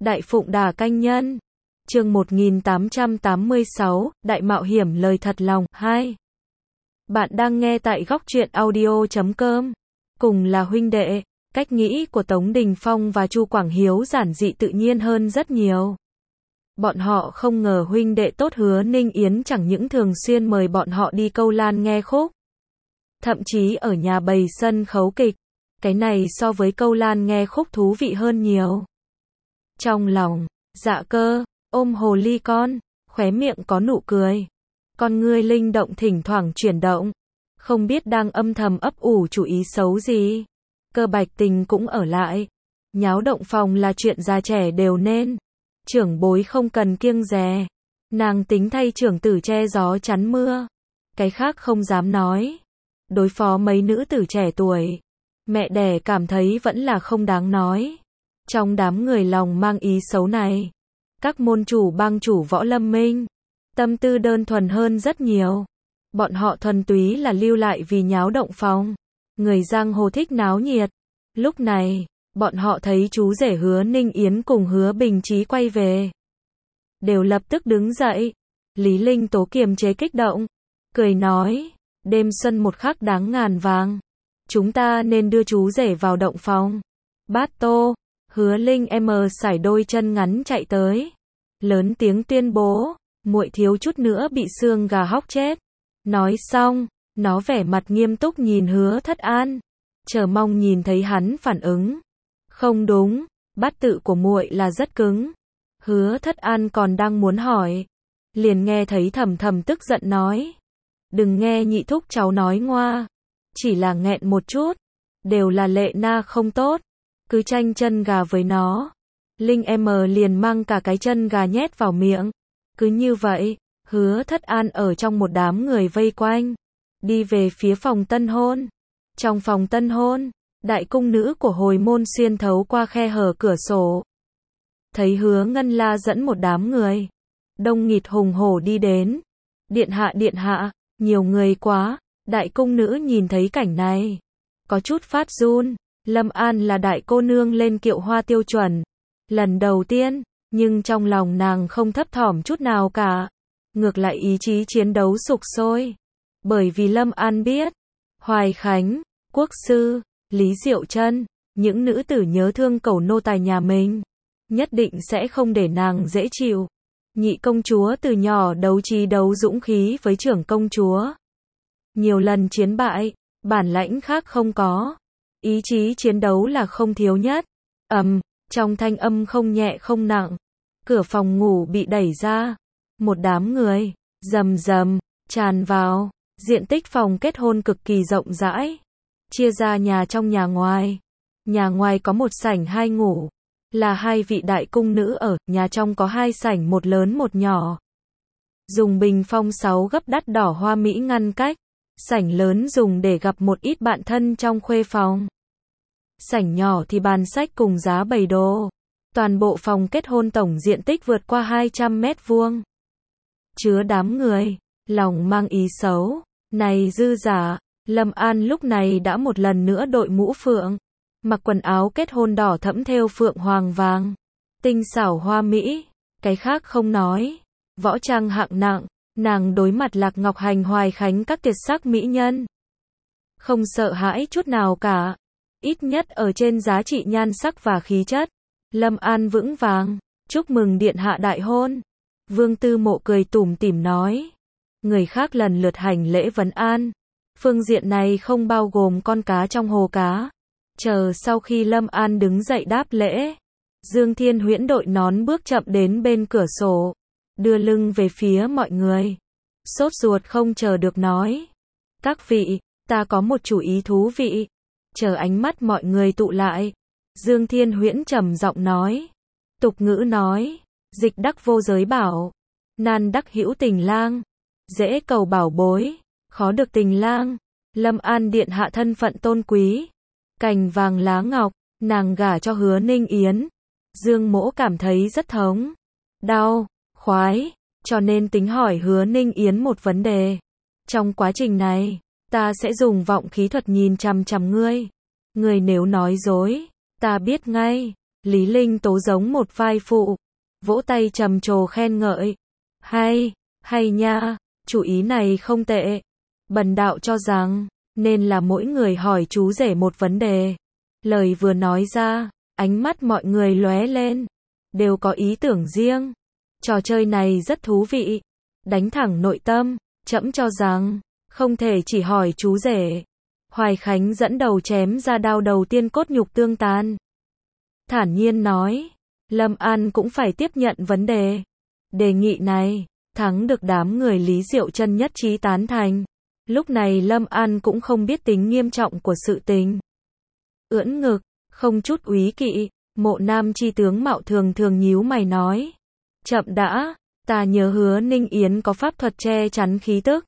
Đại Phụng Đà Canh Nhân. Chương 1886, Đại Mạo Hiểm Lời Thật Lòng 2. Bạn đang nghe tại góc truyện audio.com. Cùng là huynh đệ, cách nghĩ của Tống Đình Phong và Chu Quảng Hiếu giản dị tự nhiên hơn rất nhiều. Bọn họ không ngờ huynh đệ tốt Hứa Ninh Yến chẳng những thường xuyên mời bọn họ đi câu lan nghe khúc, thậm chí ở nhà bày sân khấu kịch. Cái này so với câu lan nghe khúc thú vị hơn nhiều. Trong lòng, Dạ Cơ ôm hồ ly con, khóe miệng có nụ cười. Con ngươi linh động thỉnh thoảng chuyển động, không biết đang âm thầm ấp ủ chủ ý xấu gì. Cơ Bạch Tình cũng ở lại. Nháo động phòng là chuyện già trẻ đều nên. Trưởng bối không cần kiêng dè. Nàng tính thay trưởng tử che gió chắn mưa. Cái khác không dám nói. Đối phó mấy nữ tử trẻ tuổi, mẹ đẻ cảm thấy vẫn là không đáng nói. Trong đám người lòng mang ý xấu này, các môn chủ bang chủ Võ Lâm Minh, tâm tư đơn thuần hơn rất nhiều. Bọn họ thuần túy là lưu lại vì nháo động phòng. Người giang hồ thích náo nhiệt. Lúc này, bọn họ thấy chú rể Hứa Ninh Yến cùng Hứa Bình Chí quay về, đều lập tức đứng dậy. Lý Linh Tố kiềm chế kích động, cười nói, đêm xuân một khắc đáng ngàn vàng. Chúng ta nên đưa chú rể vào động phòng. Bát Tô, Hứa Linh em sải đôi chân ngắn chạy tới, lớn tiếng tuyên bố, muội thiếu chút nữa bị xương gà hóc chết. Nói xong, nó vẻ mặt nghiêm túc nhìn Hứa Thất An, chờ mong nhìn thấy hắn phản ứng. Không đúng, bát tự của muội là rất cứng. Hứa Thất An còn đang muốn hỏi, liền nghe thấy thầm thầm tức giận nói, đừng nghe nhị thúc cháu nói ngoa, chỉ là nghẹn một chút, đều là Lệ Na không tốt, cứ tranh chân gà với nó. Linh em liền mang cả cái chân gà nhét vào miệng. Cứ như vậy, Hứa Thất An ở trong một đám người vây quanh, đi về phía phòng tân hôn. Trong phòng tân hôn, đại cung nữ của hồi môn xuyên thấu qua khe hở cửa sổ, thấy Hứa Ngân La dẫn một đám người đông nghịt hùng hổ đi đến. Điện hạ, nhiều người quá. Đại cung nữ nhìn thấy cảnh này, có chút phát run. Lâm An là đại cô nương lên kiệu hoa tiêu chuẩn, lần đầu tiên, nhưng trong lòng nàng không thấp thỏm chút nào cả. Ngược lại ý chí chiến đấu sục sôi. Bởi vì Lâm An biết, Hoài Khánh, Quốc Sư, Lý Diệu Trân, những nữ tử nhớ thương cẩu nô tài nhà mình, nhất định sẽ không để nàng dễ chịu. Nhị công chúa từ nhỏ đấu trí đấu dũng khí với trưởng công chúa, nhiều lần chiến bại, bản lãnh khác không có, ý chí chiến đấu là không thiếu nhất. Trong thanh âm không nhẹ không nặng, cửa phòng ngủ bị đẩy ra, một đám người rầm rầm tràn vào. Diện tích phòng kết hôn cực kỳ rộng rãi, chia ra nhà trong nhà ngoài. Nhà ngoài có một sảnh hai ngủ, là hai vị đại cung nữ ở. Nhà trong có hai sảnh, một lớn một nhỏ, dùng bình phong 6 gấp đắt đỏ hoa mỹ ngăn cách. Sảnh lớn dùng để gặp một ít bạn thân trong khuê phòng. Sảnh nhỏ thì bàn sách cùng giá bày đồ. Toàn bộ phòng kết hôn tổng diện tích vượt qua 200 mét vuông. Chứa đám người, lòng mang ý xấu. Này dư giả, Lâm An lúc này đã một lần nữa đội mũ phượng, mặc quần áo kết hôn đỏ thẫm thêu phượng hoàng vàng, tinh xảo hoa mỹ. Cái khác không nói, võ trang hạng nặng. Nàng đối mặt Lạc Ngọc Hành, Hoài Khánh các tuyệt sắc mỹ nhân, không sợ hãi chút nào cả. Ít nhất ở trên giá trị nhan sắc và khí chất, Lâm An vững vàng. Chúc mừng điện hạ đại hôn. Vương Tư Mộ cười tủm tỉm nói. Người khác lần lượt hành lễ vấn an. Phương diện này không bao gồm con cá trong hồ cá. Chờ sau khi Lâm An đứng dậy đáp lễ, Dương Thiên Huyễn đội nón bước chậm đến bên cửa sổ, đưa lưng về phía mọi người, sốt ruột không chờ được nói, các vị, ta có một chủ ý thú vị. Chờ ánh mắt mọi người tụ lại, Dương Thiên Huyễn trầm giọng nói, tục ngữ nói, dịch đắc vô giới bảo, nan đắc hữu tình lang, dễ cầu bảo bối, khó được tình lang. Lâm An điện hạ thân phận tôn quý, cành vàng lá ngọc, nàng gả cho Hứa Ninh Yến, Dương Mỗ cảm thấy rất thống đau, khoái, cho nên tính hỏi Hứa Ninh Yến một vấn đề. Trong quá trình này, ta sẽ dùng vọng khí thuật nhìn chằm chằm ngươi. Ngươi nếu nói dối, ta biết ngay. Lý Linh Tố giống một vai phụ, vỗ tay trầm trồ khen ngợi. Hay nha, chủ ý này không tệ. Bần đạo cho rằng, nên là mỗi người hỏi chú rể một vấn đề. Lời vừa nói ra, ánh mắt mọi người lóe lên, đều có ý tưởng riêng. Trò chơi này rất thú vị, đánh thẳng nội tâm, trẫm cho rằng, không thể chỉ hỏi chú rể. Hoài Khánh dẫn đầu chém ra đao đầu tiên cốt nhục tương tan. Thản nhiên nói, Lâm An cũng phải tiếp nhận vấn đề. Đề nghị này, thắng được đám người Lý Diệu Chân nhất trí tán thành. Lúc này Lâm An cũng không biết tính nghiêm trọng của sự tình. Ưỡn ngực, không chút úy kỵ, Mộ Nam chi tướng Mạo thường thường nhíu mày nói. Chậm đã, ta nhớ Hứa Ninh Yến có pháp thuật che chắn khí tức.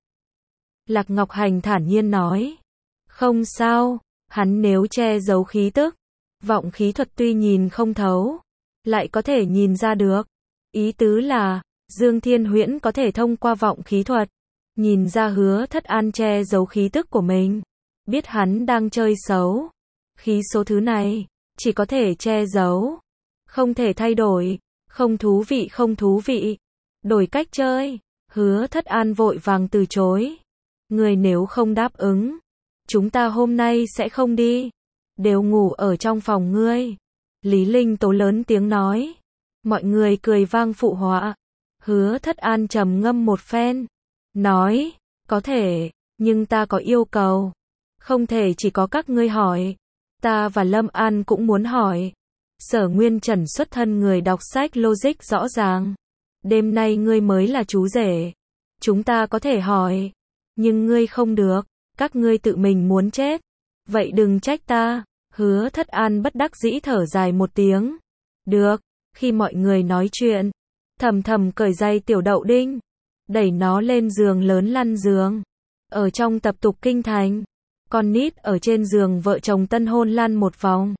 Lạc Ngọc Hành thản nhiên nói. Không sao, hắn nếu che giấu khí tức, vọng khí thuật tuy nhìn không thấu, lại có thể nhìn ra được. Ý tứ là, Dương Thiên Huyễn có thể thông qua vọng khí thuật, nhìn ra Hứa Thất An che giấu khí tức của mình, biết hắn đang chơi xấu. Khí số thứ này, chỉ có thể che giấu, không thể thay đổi. Không thú vị. Đổi cách chơi. Hứa Thất An vội vàng từ chối. Người nếu không đáp ứng, chúng ta hôm nay sẽ không đi, đều ngủ ở trong phòng ngươi. Lý Linh Tố lớn tiếng nói. Mọi người cười vang phụ họa. Hứa Thất An trầm ngâm một phen, nói, có thể, nhưng ta có yêu cầu. Không thể chỉ có các ngươi hỏi, ta và Lâm An cũng muốn hỏi. Sở Nguyên Trần xuất thân người đọc sách logic rõ ràng. Đêm nay ngươi mới là chú rể, chúng ta có thể hỏi, nhưng ngươi không được, các ngươi tự mình muốn chết. Vậy đừng trách ta. Hứa Thất An bất đắc dĩ thở dài một tiếng. Được. Khi mọi người nói chuyện, thầm thầm cởi giày tiểu đậu đinh, đẩy nó lên giường lớn lăn giường. Ở trong tập tục kinh thành, con nít ở trên giường vợ chồng tân hôn lăn một vòng.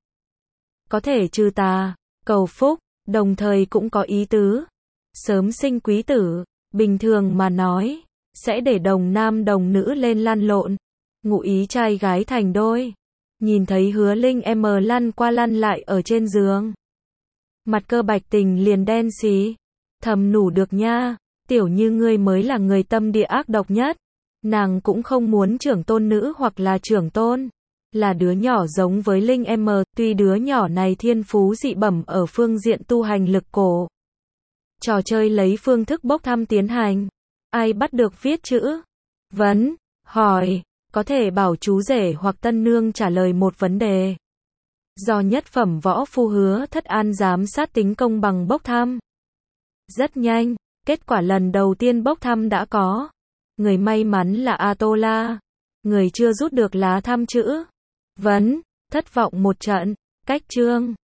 Có thể trừ tà, cầu phúc, đồng thời cũng có ý tứ sớm sinh quý tử. Bình thường mà nói, sẽ để đồng nam đồng nữ lên lăn lộn, ngụ ý trai gái thành đôi. Nhìn thấy Hứa Linh M lăn qua lăn lại ở trên giường, mặt Cơ Bạch Tình liền đen xí, thầm nhủ được nha, tiểu Như ngươi mới là người tâm địa ác độc nhất. Nàng cũng không muốn trưởng tôn nữ hoặc là trưởng tôn, là đứa nhỏ giống với Linh M, tuy đứa nhỏ này thiên phú dị bẩm ở phương diện tu hành lực cổ. Trò chơi lấy phương thức bốc thăm tiến hành, ai bắt được viết chữ, vấn, hỏi, có thể bảo chú rể hoặc tân nương trả lời một vấn đề. Do nhất phẩm võ phu Hứa Thất An giám sát tính công bằng bốc thăm. Rất nhanh, kết quả lần đầu tiên bốc thăm đã có. Người may mắn là Atola, người chưa rút được lá thăm chữ vấn, thất vọng một trận. Cách chương